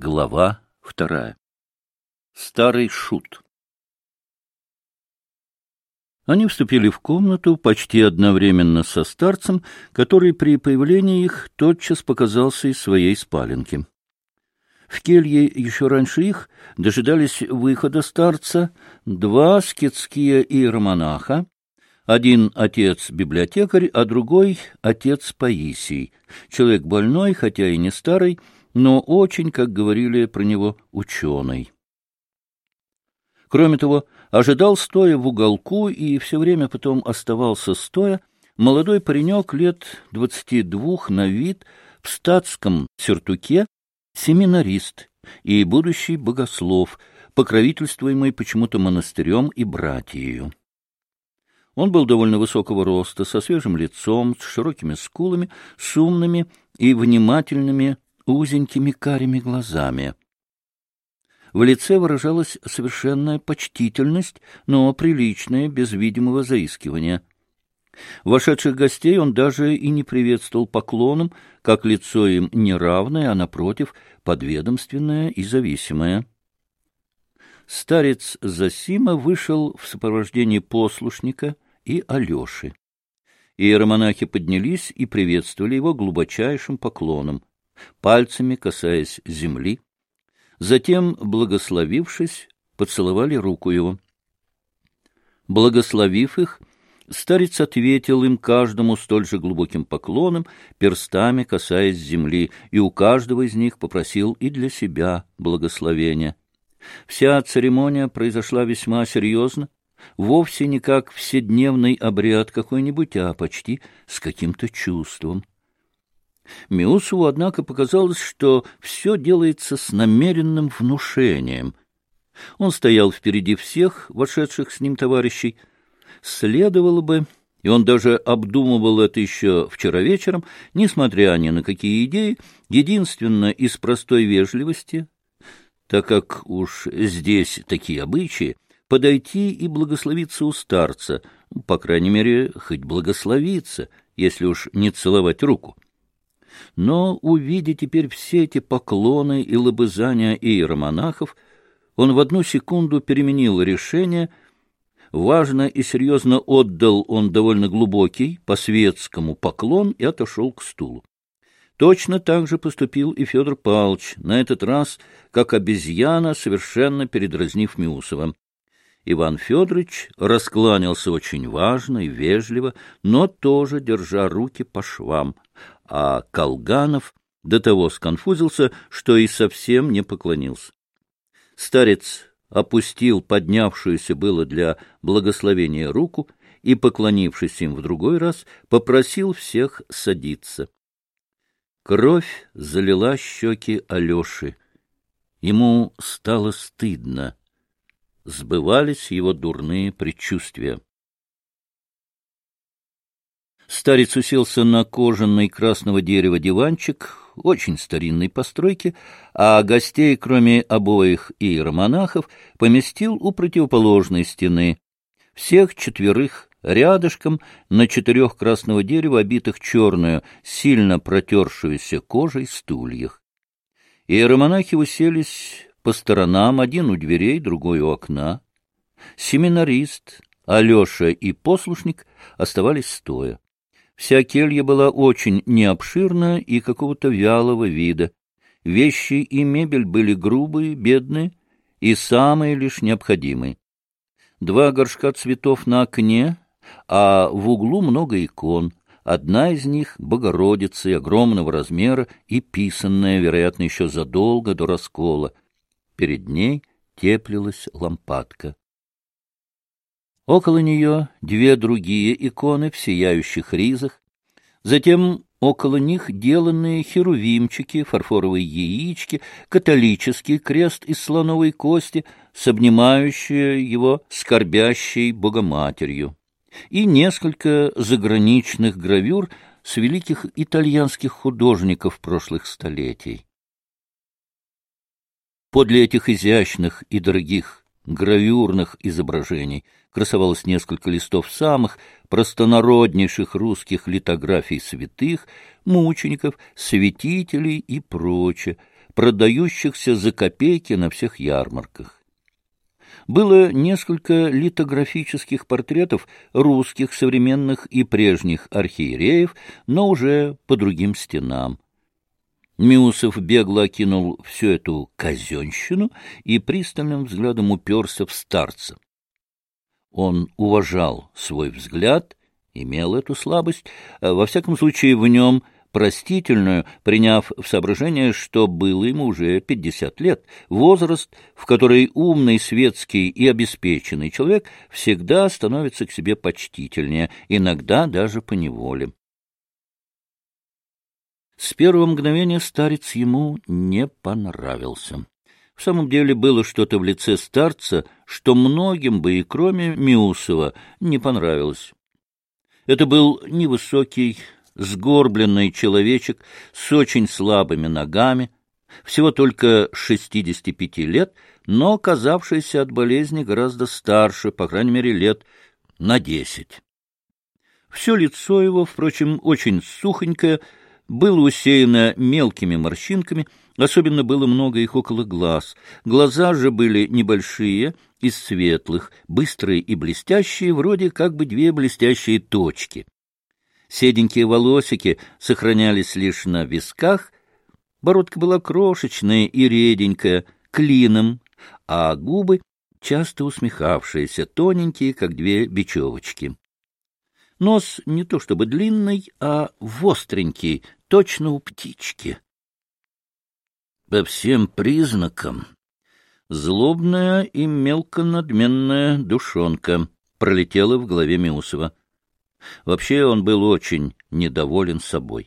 Глава 2. Старый шут. Они вступили в комнату почти одновременно со старцем, который при появлении их тотчас показался из своей спаленки. В келье еще раньше их дожидались выхода старца два скитские иеромонаха, один отец-библиотекарь, а другой отец Паисий, человек больной, хотя и не старый, но очень, как говорили про него, ученый. Кроме того, ожидал стоя в уголку и все время потом оставался стоя молодой паренек лет 22 на вид в статском сюртуке, семинарист и будущий богослов, покровительствуемый почему-то монастырем и братиею. Он был довольно высокого роста, со свежим лицом, с широкими скулами, с умными и внимательными узенькими карими глазами. В лице выражалась совершенная почтительность, но приличная, без видимого заискивания. Вошедших гостей он даже и не приветствовал поклоном, как лицо им неравное, а, напротив, подведомственное и зависимое. Старец Зосима вышел в сопровождении послушника и Алеши. Иеромонахи поднялись и приветствовали его глубочайшим поклоном, пальцами касаясь земли. Затем, благословившись, поцеловали руку его. Благословив их, старец ответил им каждому столь же глубоким поклоном, перстами касаясь земли, и у каждого из них попросил и для себя благословения. Вся церемония произошла весьма серьезно, вовсе не как вседневный обряд какой-нибудь, а почти с каким-то чувством. Миусову, однако, показалось, что все делается с намеренным внушением. Он стоял впереди всех вошедших с ним товарищей. Следовало бы, и он даже обдумывал это еще вчера вечером, несмотря ни на какие идеи, единственно из простой вежливости, так как уж здесь такие обычаи, подойти и благословиться у старца, по крайней мере, хоть благословиться, если уж не целовать руку. Но, увидя теперь все эти поклоны и лобызания иеромонахов, он в одну секунду переменил решение. Важно и серьезно отдал он довольно глубокий, по-светскому поклон и отошел к стулу. Точно так же поступил и Федор Павлович, на этот раз, как обезьяна, совершенно передразнив Миусова. Иван Федорович раскланялся очень важно и вежливо, но тоже держа руки по швам, а Колганов до того сконфузился, что и совсем не поклонился. Старец опустил поднявшуюся было для благословения руку и, поклонившись им в другой раз, попросил всех садиться. Кровь залила щеки Алеши. Ему стало стыдно. Сбывались его дурные предчувствия. Старец уселся на кожаный красного дерева диванчик, очень старинной постройки, а гостей, кроме обоих иеромонахов, поместил у противоположной стены. Всех четверых рядышком на 4 красного дерева, обитых черную, сильно протершуюся кожей стульях. Иеромонахи уселись по сторонам, один у дверей, другой у окна. Семинарист, Алеша и послушник оставались стоя. Вся келья была очень необширна и какого-то вялого вида. Вещи и мебель были грубые, бедные и самые лишь необходимые. 2 горшка цветов на окне, а в углу много икон. Одна из них — Богородицы огромного размера и писанная, вероятно, еще задолго до раскола. Перед ней теплилась лампадка. Около нее 2 другие иконы в сияющих ризах, затем около них деланные херувимчики, фарфоровые яички, католический крест из слоновой кости с обнимающей его скорбящей Богоматерью и несколько заграничных гравюр с великих итальянских художников прошлых столетий. Подле этих изящных и дорогих гравюрных изображений красовалось несколько листов самых простонароднейших русских литографий святых, мучеников, святителей и прочее, продающихся за копейки на всех ярмарках. Было несколько литографических портретов русских современных и прежних архиереев, но уже по другим стенам. Миусов бегло окинул всю эту казенщину и пристальным взглядом уперся в старца. Он уважал свой взгляд, имел эту слабость, во всяком случае в нем простительную, приняв в соображение, что было ему уже 50 лет, возраст, в который умный, светский и обеспеченный человек всегда становится к себе почтительнее, иногда даже поневоле. С первого мгновения старец ему не понравился. В самом деле было что-то в лице старца, что многим бы и кроме Миусова не понравилось. Это был невысокий, сгорбленный человечек с очень слабыми ногами, всего только 65 лет, но казавшийся от болезни гораздо старше, по крайней мере, лет на 10. Все лицо его, впрочем, очень сухонькое, было усеяно мелкими морщинками, особенно было много их около глаз. Глаза же были небольшие, из светлых, быстрые и блестящие, вроде как бы две блестящие точки. Седенькие волосики сохранялись лишь на висках, бородка была крошечная и реденькая, клином, а губы часто усмехавшиеся, тоненькие, как две бечевочки. Нос не то чтобы длинный, а востренький, точно у птички. По всем признакам злобная и мелконадменная душонка пролетела в голове Миусова. Вообще он был очень недоволен собой.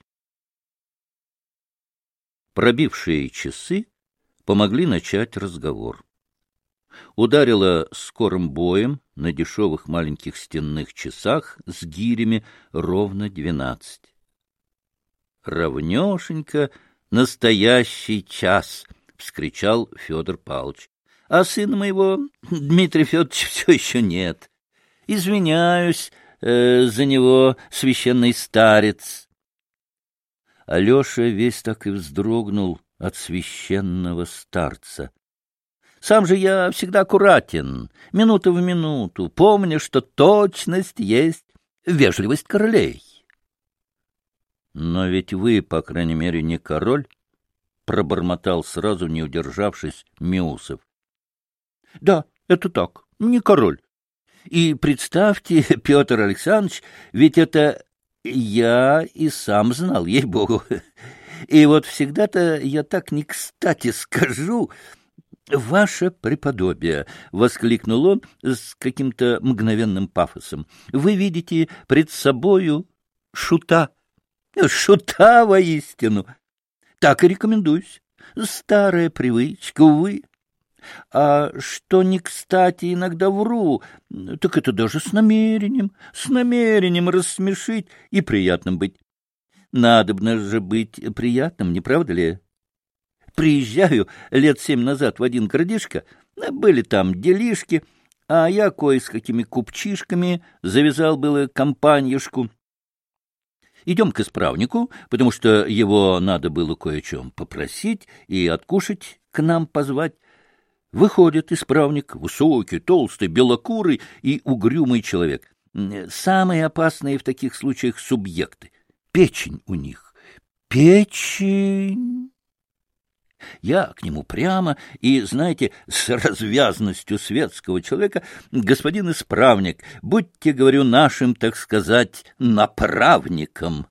Пробившие часы помогли начать разговор. Ударило скорым боем на дешевых маленьких стенных часах с гирями ровно 12. «Равнешенько настоящий час!» — вскричал Федор Павлович. «А сына моего, Дмитрия Федоровича, все еще нет. Извиняюсь за него, священный старец». Алеша весь так и вздрогнул от священного старца. «Сам же я всегда аккуратен, минута в минуту, помня, что точность есть вежливость королей». «Но ведь вы, по крайней мере, не король», — пробормотал сразу, не удержавшись, Миусов. «Да, это так, не король. И представьте, Петр Александрович, ведь это я и сам знал, ей-богу. И вот всегда-то я так не кстати скажу... «Ваше преподобие!» — воскликнул он с каким-то мгновенным пафосом. «Вы видите пред собою шута. Шута воистину. Так и рекомендуюсь. Старая привычка, увы. А что не кстати иногда вру, так это даже с намерением рассмешить и приятным быть. Надобно же быть приятным, не правда ли?» Приезжаю лет 7 назад в один городишко, были там делишки, а я кое с какими купчишками завязал было компаньюшку. Идем к исправнику, потому что его надо было кое о чем попросить и откушать к нам позвать. Выходит исправник, высокий, толстый, белокурый и угрюмый человек. Самые опасные в таких случаях субъекты. Печень у них. Печень... Я к нему прямо и, знаете, с развязностью светского человека: господин исправник, будьте, говорю, нашим, так сказать, направником.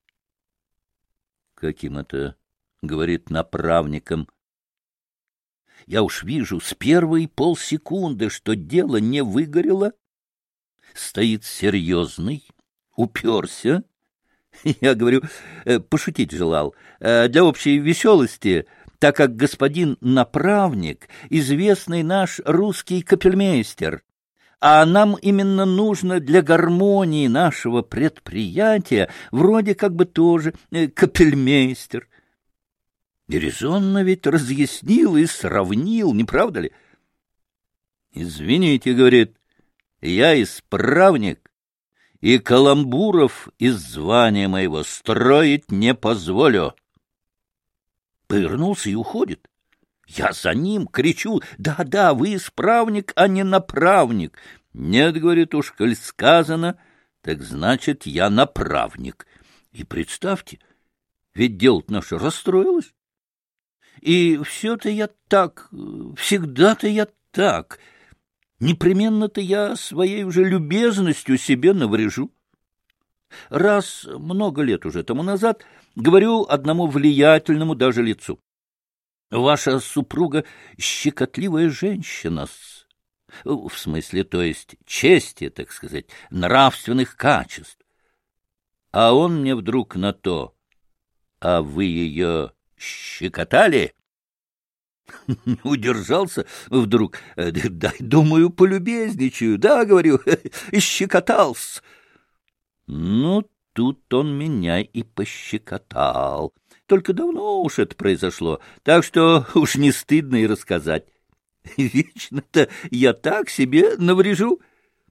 Каким это, говорит, направником? Я уж вижу с первой полсекунды, что дело не выгорело. Стоит серьезный, уперся. Я, говорю, пошутить желал. Для общей веселости... так как господин направник — известный наш русский капельмейстер, а нам именно нужно для гармонии нашего предприятия вроде как бы тоже капельмейстер. И резонно ведь разъяснил и сравнил, не правда ли? «Извините, — говорит, — я исправник, и каламбуров из звания моего строить не позволю». повернулся и уходит. Я за ним кричу: «Да-да, вы исправник, а не направник». «Нет, — говорит, — уж коль сказано, так значит, я направник». И представьте, ведь дело-то наше расстроилось. И все-то я так, всегда-то я так. Непременно-то я своей уже любезностью себе наврежу. Раз много лет уже тому назад говорю одному влиятельному даже лицу: «Ваша супруга щекотливая женщина-с». В смысле, то есть чести, так сказать, нравственных качеств. А он мне вдруг на то: «А вы ее щекотали?» Не удержался вдруг. «Да, думаю, полюбезничаю. Да, — говорю, — щекотался». Ну, тут он меня и пощекотал. Только давно уж это произошло, так что уж не стыдно и рассказать. Вечно-то я так себе наврежу.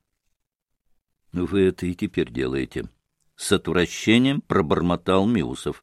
Вы это и теперь делаете. С отвращением пробормотал Миусов.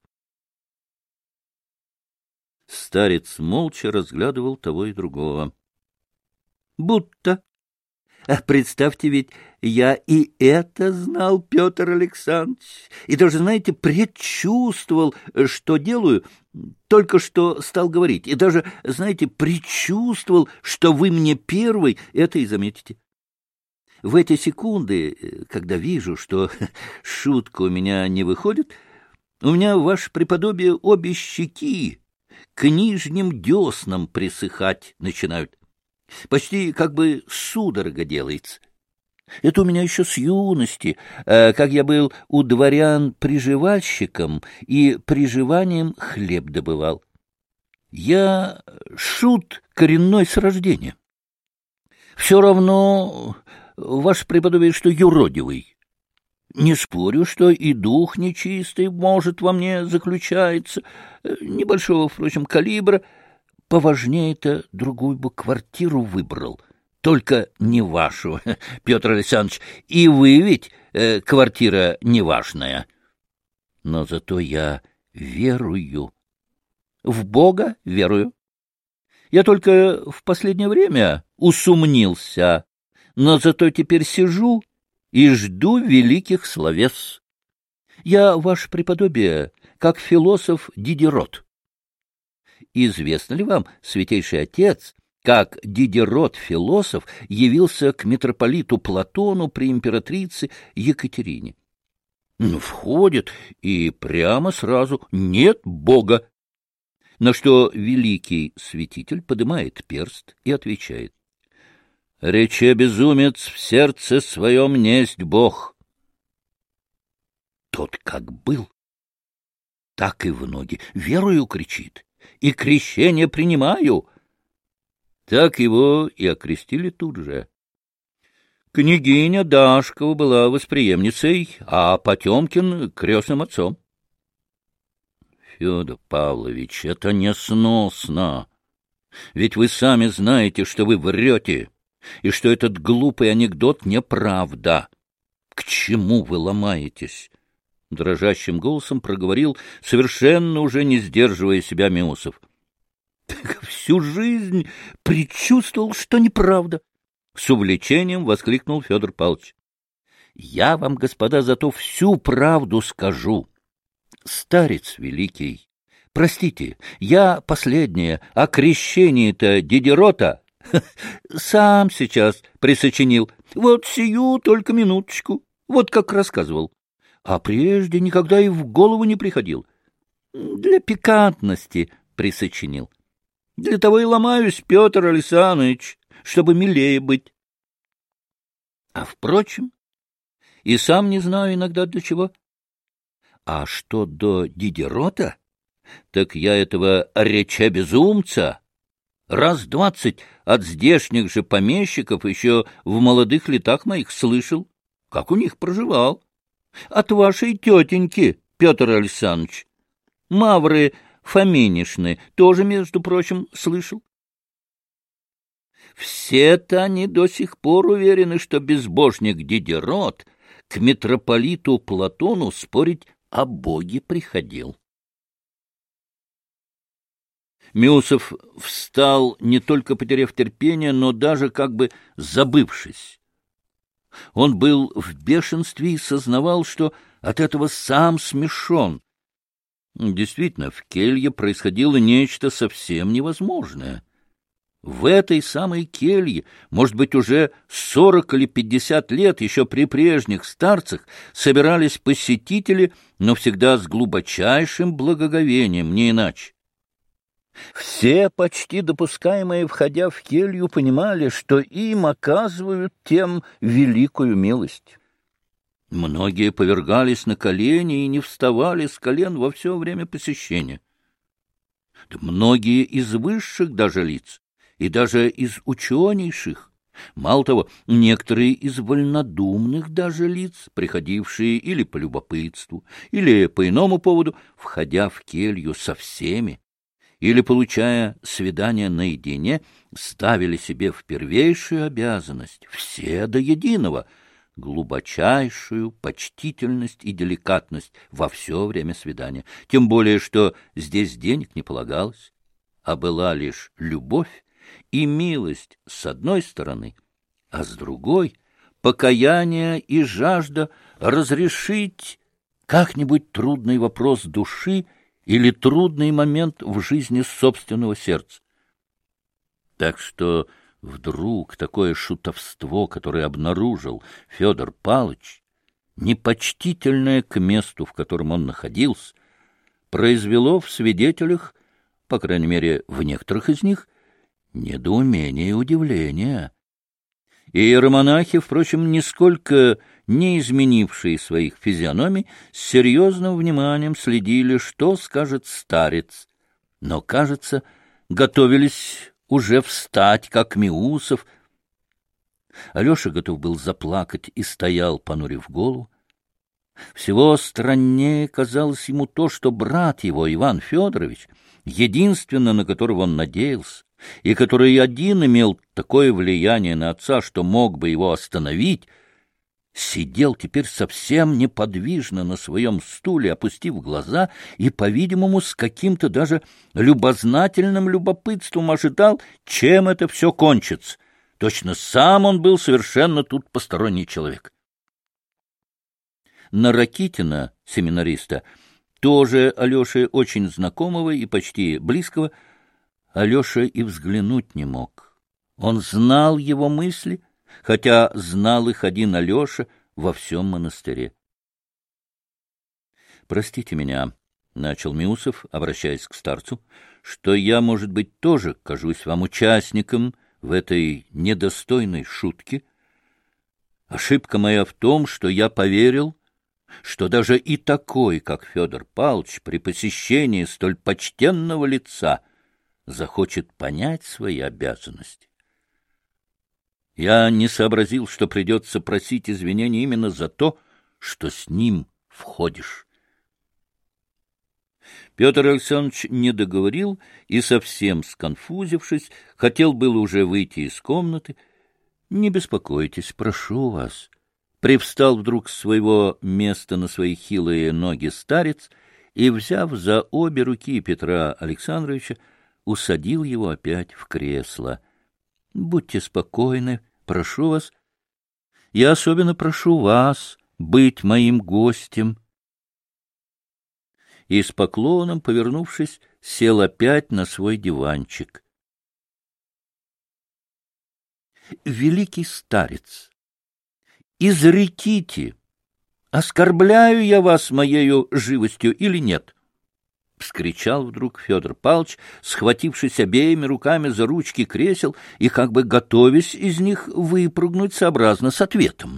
Старец молча разглядывал того и другого. Будто. А представьте, ведь я и это знал, Петр Александрович, и даже, знаете, предчувствовал, что делаю, только что стал говорить, и даже, знаете, предчувствовал, что вы мне первый это и заметите. В эти секунды, когда вижу, что шутка у меня не выходит, у меня, ваше преподобие, обе щеки к нижним деснам присыхать начинают. Почти как бы судорога делается. Это у меня еще с юности, как я был у дворян приживальщиком и приживанием хлеб добывал. Я шут коренной с рождения. Все равно, ваше преподобие, что юродивый. Не спорю, что и дух нечистый, может, во мне заключается, небольшого, впрочем, калибра. Поважнее-то другую бы квартиру выбрал, только не вашу, Петр Александрович, и вы ведь квартира неважная. Но зато я верую, в Бога верую. Я только в последнее время усомнился, но зато теперь сижу и жду великих словес. Я, ваше преподобие, как философ Дидерот. Известно ли вам, святейший отец, как Дидерот-философ явился к митрополиту Платону при императрице Екатерине? Входит и прямо сразу: «Нет Бога». На что великий святитель поднимает перст и отвечает: «Рече безумец, в сердце своем несть Бог». Тот как был, так и в ноги верую кричит: «И крещение принимаю». Так его и окрестили тут же. Княгиня Дашкова была восприемницей, а Потемкин — крестным отцом. Федор Павлович, это несносно. Ведь вы сами знаете, что вы врете, и что этот глупый анекдот неправда. К чему вы ломаетесь? Дрожащим голосом проговорил, совершенно уже не сдерживая себя, Миусов. Всю жизнь предчувствовал, что неправда. С увлечением воскликнул Федор Павлович. Я вам, господа, зато всю правду скажу. Старец великий, простите, я последнее, о крещении-то Дидерота сам сейчас присочинил. Вот сию только минуточку, вот как рассказывал. А прежде никогда и в голову не приходил. Для пикантности присочинил. Для того и ломаюсь, Петр Александрович, чтобы милее быть. А, впрочем, и сам не знаю иногда для чего. А что до Дидерота, так я этого реча безумца раз 20 от здешних же помещиков еще в молодых летах моих слышал, как у них проживал. От вашей тетеньки, Петр Александрович. Мавры Фоминишны тоже, между прочим, слышал. Все-то они до сих пор уверены, что безбожник Дидерот к митрополиту Платону спорить о Боге приходил. Миусов встал, не только потеряв терпение, но даже как бы забывшись. Он был в бешенстве и сознавал, что от этого сам смешон. Действительно, в келье происходило нечто совсем невозможное. В этой самой келье, может быть, уже 40 или 50 лет, еще при прежних старцах, собирались посетители, но всегда с глубочайшим благоговением, не иначе. Все, почти допускаемые, входя в келью, понимали, что им оказывают тем великую милость. Многие повергались на колени и не вставали с колен во все время посещения. Да многие из высших даже лиц, и даже из ученейших, мало того, некоторые из вольнодумных даже лиц, приходившие или по любопытству, или по иному поводу, входя в келью со всеми, или, получая свидание наедине, ставили себе в первейшую обязанность, все до единого, глубочайшую почтительность и деликатность во все время свидания, тем более, что здесь денег не полагалось, а была лишь любовь и милость с одной стороны, а с другой — покаяние и жажда разрешить как-нибудь трудный вопрос души или трудный момент в жизни собственного сердца. Так что вдруг такое шутовство, которое обнаружил Федор Павлович, непочтительное к месту, в котором он находился, произвело в свидетелях, по крайней мере, в некоторых из них, недоумение и удивление. И иеромонахи, впрочем, нисколько не изменившие своих физиономий, с серьезным вниманием следили, что скажет старец, но, кажется, готовились уже встать, как Миусов. Алеша готов был заплакать и стоял, понурив голову. Всего страннее казалось ему то, что брат его, Иван Федорович, единственно на которого он надеялся, и который один имел такое влияние на отца, что мог бы его остановить, сидел теперь совсем неподвижно на своем стуле, опустив глаза, и, по-видимому, с каким-то даже любознательным любопытством ожидал, чем это все кончится. Точно сам он был совершенно тут посторонний человек. На Ракитина, семинариста, тоже Алёше очень знакомого и почти близкого, Алеша и взглянуть не мог. Он знал его мысли, хотя знал их один Алеша во всем монастыре. — Простите меня, — начал Миусов, обращаясь к старцу, — что я, может быть, тоже кажусь вам участником в этой недостойной шутке. Ошибка моя в том, что я поверил, что даже и такой, как Федор Павлович, при посещении столь почтенного лица захочет понять свои обязанности. Я не сообразил, что придется просить извинения именно за то, что с ним входишь. Петр Александрович не договорил и, совсем сконфузившись, хотел было уже выйти из комнаты. — Не беспокойтесь, прошу вас. Привстал вдруг с своего места на свои хилые ноги старец и, взяв за обе руки Петра Александровича, усадил его опять в кресло. — Будьте спокойны, прошу вас. Я особенно прошу вас быть моим гостем. И с поклоном, повернувшись, сел опять на свой диванчик. Великий старец, изреките, оскорбляю я вас моею живостью или нет? — вскричал вдруг Федор Павлович, схватившись обеими руками за ручки кресел и как бы готовясь из них выпрыгнуть сообразно с ответом.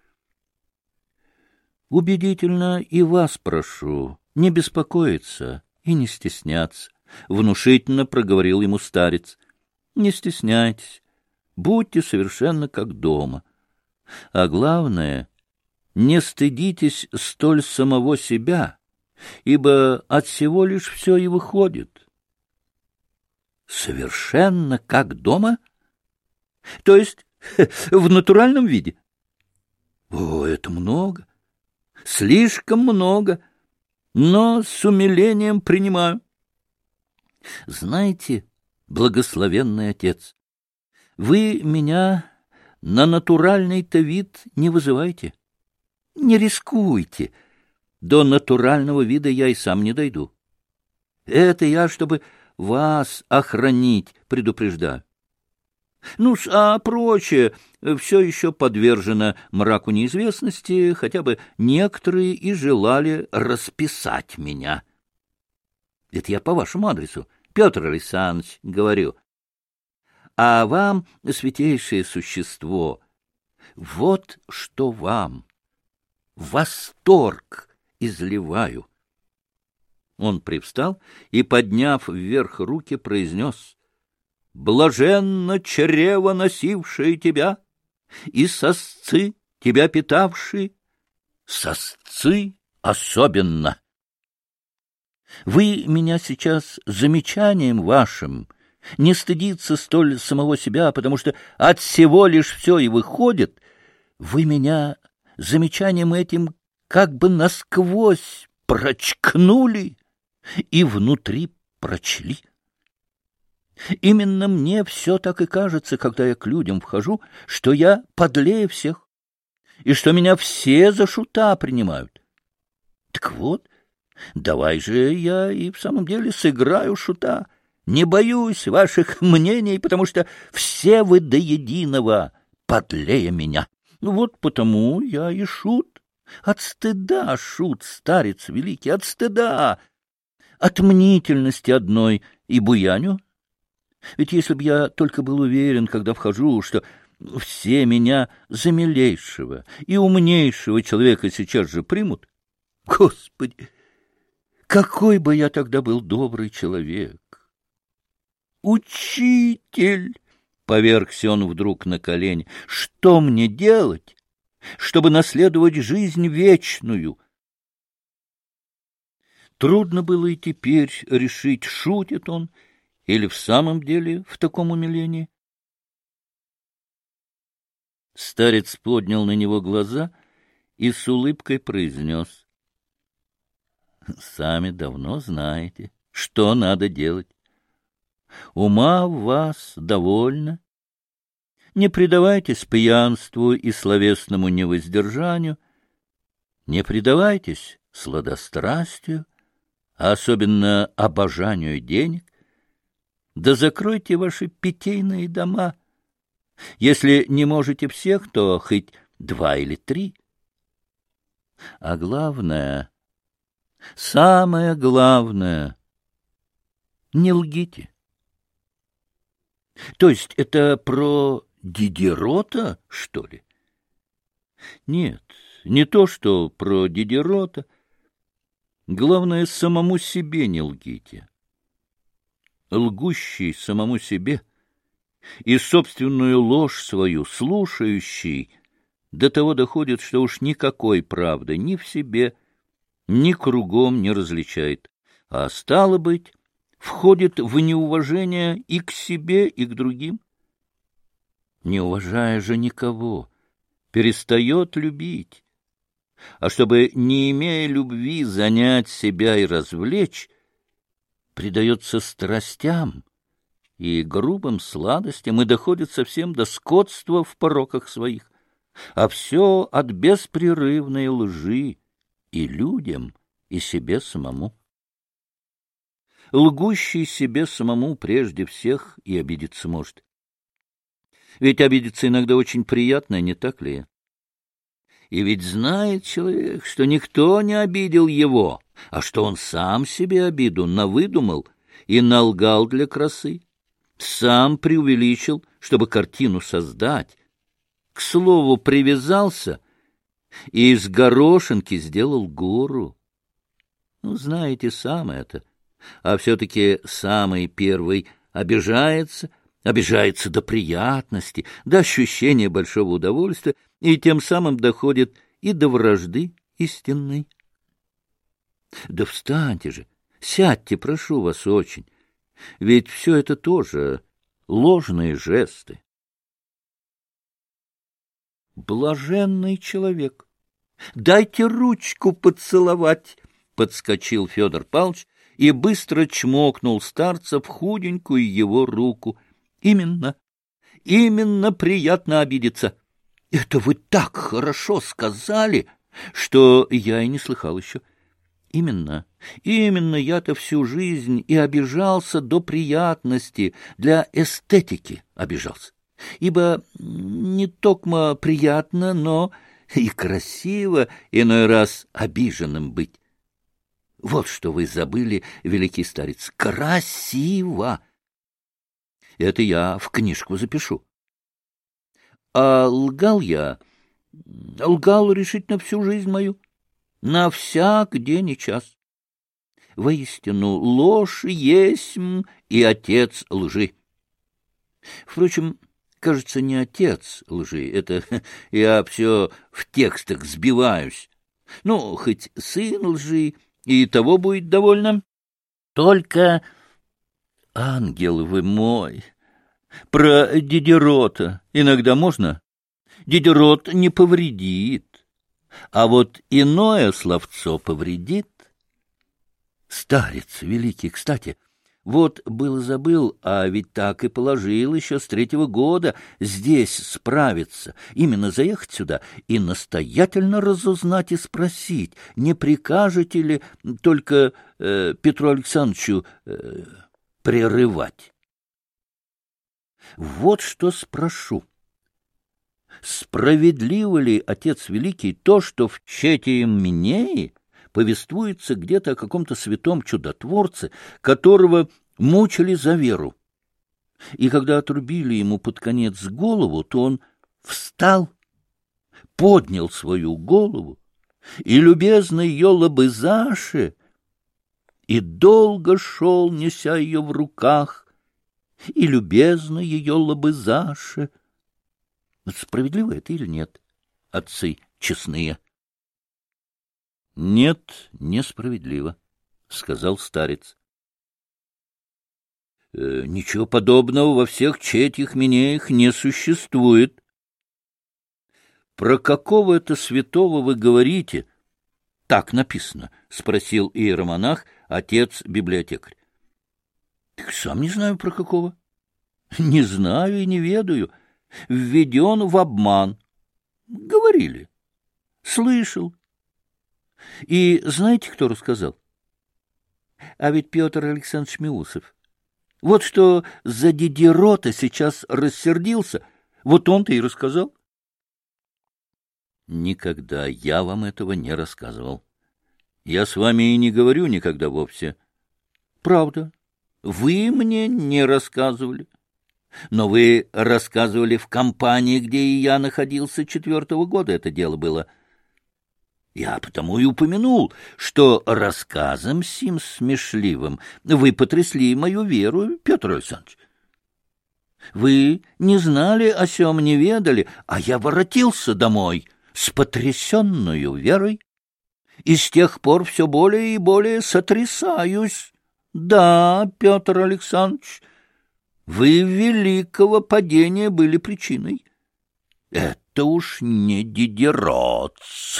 — Убедительно и вас прошу не беспокоиться и не стесняться, — внушительно проговорил ему старец. — Не стесняйтесь, будьте совершенно как дома. А главное, не стыдитесь столь самого себя, ибо от всего лишь все и выходит. — Совершенно как дома? То есть в натуральном виде? — О, это много, слишком много, но с умилением принимаю. Знаете, благословенный отец, вы меня на натуральный-то вид не вызывайте. Не рискуйте. До натурального вида я и сам не дойду. Это я, чтобы вас охранить, предупреждаю. Ну-с, а прочее все еще подвержено мраку неизвестности, хотя бы некоторые и желали расписать меня. Это я по вашему адресу, Петр Александрович, говорю. А вам, святейшее существо, вот что вам. Восторг изливаю. Он привстал и, подняв вверх руки, произнес: «Блаженно чрево, носившее тебя, и сосцы, тебя питавшие, сосцы особенно. Вы меня сейчас замечанием вашим не стыдиться столь самого себя, потому что от всего лишь все и выходит, вы меня замечанием этим как бы насквозь прочкнули и внутри прочли. Именно мне все так и кажется, когда я к людям вхожу, что я подлее всех, и что меня все за шута принимают. Так вот, давай же я и в самом деле сыграю шута. Не боюсь ваших мнений, потому что все вы до единого подлее меня. Ну вот потому я и шут. От стыда шут, старец великий, от стыда, от мнительности одной и буяню. Ведь если б я только был уверен, когда вхожу, что все меня за милейшего и умнейшего человека сейчас же примут, Господи, какой бы я тогда был добрый человек! «Учитель!» — повергся он вдруг на колени. «Что мне делать, чтобы наследовать жизнь вечную?» Трудно было и теперь решить, шутит он или в самом деле в таком умилении. Старец поднял на него глаза и с улыбкой произнес: «Сами давно знаете, что надо делать. Ума в вас довольно. Не предавайтесь пьянству и словесному невоздержанию, не предавайтесь сладострастию, а особенно обожанию денег, да закройте ваши питейные дома. Если не можете всех, то хоть 2 или 3. А главное, самое главное, не лгите. То есть это про Дидерота, что ли? Нет, не то, что про Дидерота. Главное, самому себе не лгите. Лгущий самому себе и собственную ложь свою слушающий до того доходит, что уж никакой правды ни в себе, ни кругом не различает, а, стало быть, входит в неуважение и к себе, и к другим. Не уважая же никого, перестает любить. А чтобы, не имея любви, занять себя и развлечь, предается страстям и грубым сладостям и доходит совсем до скотства в пороках своих, а все от беспрерывной лжи и людям, и себе самому. Лгущий себе самому прежде всех и обидеться может. Ведь обидеться иногда очень приятно, не так ли? И ведь знает человек, что никто не обидел его, а что он сам себе обиду навыдумал и налгал для красы, сам преувеличил, чтобы картину создать, к слову привязался и из горошинки сделал гору. Ну, знаете сам это. А все-таки самый первый обижается до приятности, до ощущения большого удовольствия, и тем самым доходит и до вражды истинной. Да встаньте же, сядьте, прошу вас очень, ведь все это тоже ложные жесты. Блаженный человек! Дайте ручку поцеловать! — подскочил Федор Павлович и быстро чмокнул старца в худенькую его руку. Именно приятно обидеться. Это вы так хорошо сказали, что я и не слыхал еще. Именно я-то всю жизнь и обижался до приятности, для эстетики обижался. Ибо не токмо приятно, но и красиво иной раз обиженным быть. Вот что вы забыли, великий старец, красиво! Это я в книжку запишу. А лгал я, решительно всю жизнь мою, на всяк день и час. Воистину, ложь есмь и отец лжи. Впрочем, кажется, не отец лжи, это я все в текстах сбиваюсь. Ну, хоть сын лжи, и того будет довольно. Только, ангел вы мой, про Дидерота иногда можно? Дидерот не повредит, а вот иное словцо повредит. Старец великий, кстати, вот был забыл, а ведь так и положил еще с 3-го года здесь справиться, именно заехать сюда и настоятельно разузнать и спросить, не прикажете ли только Петру Александровичу прерывать. Вот что спрошу. Справедливо ли, отец великий, то, что в Четием Минее повествуется где-то о каком-то святом чудотворце, которого мучили за веру? И когда отрубили ему под конец голову, то он встал, поднял свою голову, и любезно ее лобызаше, и долго шел, неся ее в руках, и любезно ее лобызаше. Справедливо это или нет, отцы честные? — Нет, несправедливо, — сказал старец. — Ничего подобного во всех Четьих Минеях не существует. — Про какого это святого вы говорите? — Так написано, — спросил иеромонах, отец-библиотекарь. — Так сам не знаю, про какого. — Не знаю и не ведаю. Введен в обман. Говорили. Слышал. И знаете, кто рассказал? А ведь Петр Александрович Меусов. Вот что за Дидерота сейчас рассердился, вот он-то и рассказал. Никогда я вам этого не рассказывал. Я с вами и не говорю никогда вовсе. Правда, вы мне не рассказывали. Но вы рассказывали в компании, где и я находился 4-го года, это дело было. Я потому и упомянул, что рассказом сим смешливым вы потрясли мою веру, Петр Александрович. Вы не знали, о сем не ведали, а я воротился домой с потрясенную верой, и с тех пор все более и более сотрясаюсь. Да, Петр Александрович, вы великого падения были причиной. Это уж не Дидеротс.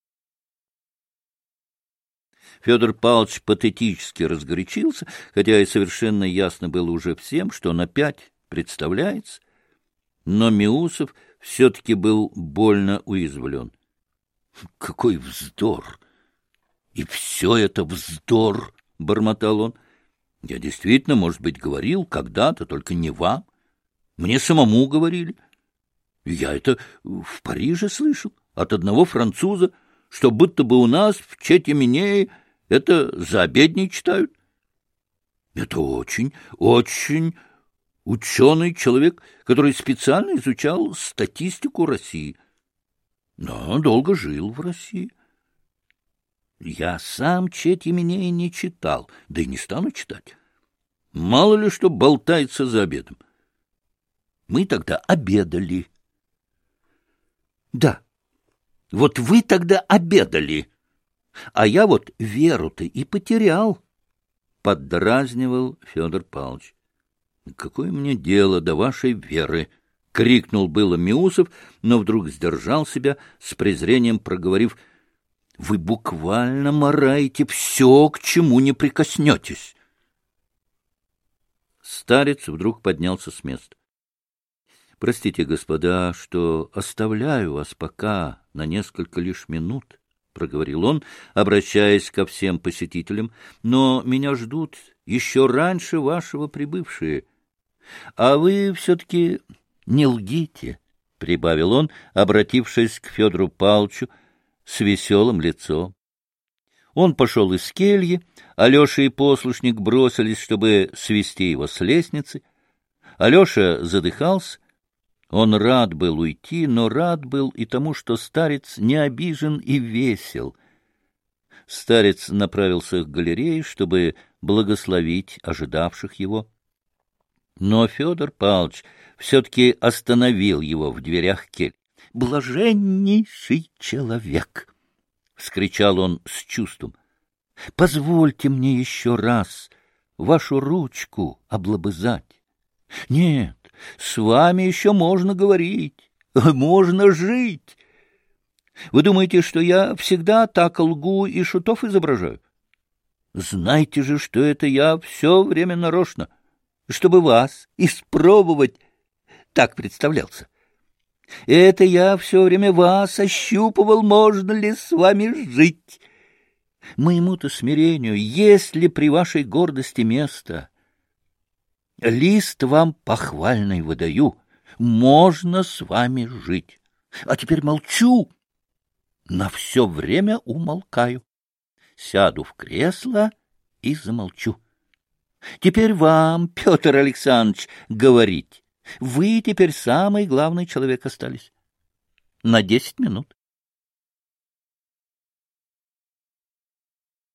Федор Павлович патетически разгорячился, хотя и совершенно ясно было уже всем, что он опять представляется. Но Меусов все-таки был больно уязвлен. — Какой вздор! И все это вздор! — бормотал он. Я действительно, может быть, говорил когда-то, только не вам. Мне самому говорили. Я это в Париже слышал от одного француза, что будто бы у нас в Четье-Минее это за обедней читают. Это очень ученый человек, который специально изучал статистику России. Но долго жил в России. Я сам Четье-Минее не читал, да и не стану читать. Мало ли что болтается за обедом. Мы тогда обедали. Да, вот вы тогда обедали, а я вот веру-то и потерял, — поддразнивал Федор Павлович. — Какое мне дело до вашей веры? — крикнул было Меусов, но вдруг сдержал себя, с презрением проговорив: — Вы буквально мараете все, к чему не прикоснетесь. Старец вдруг поднялся с места. — Простите, господа, что оставляю вас пока на несколько лишь минут, — проговорил он, обращаясь ко всем посетителям, — но меня ждут еще раньше вашего прибывшие. А вы все-таки не лгите, — прибавил он, обратившись к Федору Павловичу с веселым лицом. Он пошел из кельи, Алеша и послушник бросились, чтобы свести его с лестницы. Алеша задыхался. Он рад был уйти, но рад был и тому, что старец не обижен и весел. Старец направился к галерее, чтобы благословить ожидавших его. Но Федор Павлович все-таки остановил его в дверях кельи. — Блаженнейший человек! — вскричал он с чувством. — Позвольте мне еще раз вашу ручку облобызать. Нет, с вами еще можно говорить, можно жить. Вы думаете, что я всегда так лгу и шутов изображаю? Знайте же, что это я все время нарочно, чтобы вас испробовать, так представлялся. Это я все время вас ощупывал, можно ли с вами жить. Моему-то смирению, есть ли при вашей гордости место? Лист вам похвальный выдаю, можно с вами жить. А теперь молчу, на все время умолкаю. Сяду в кресло и замолчу. Теперь вам, Петр Александрович, говорить. Вы теперь самый главный человек остались. На 10 минут.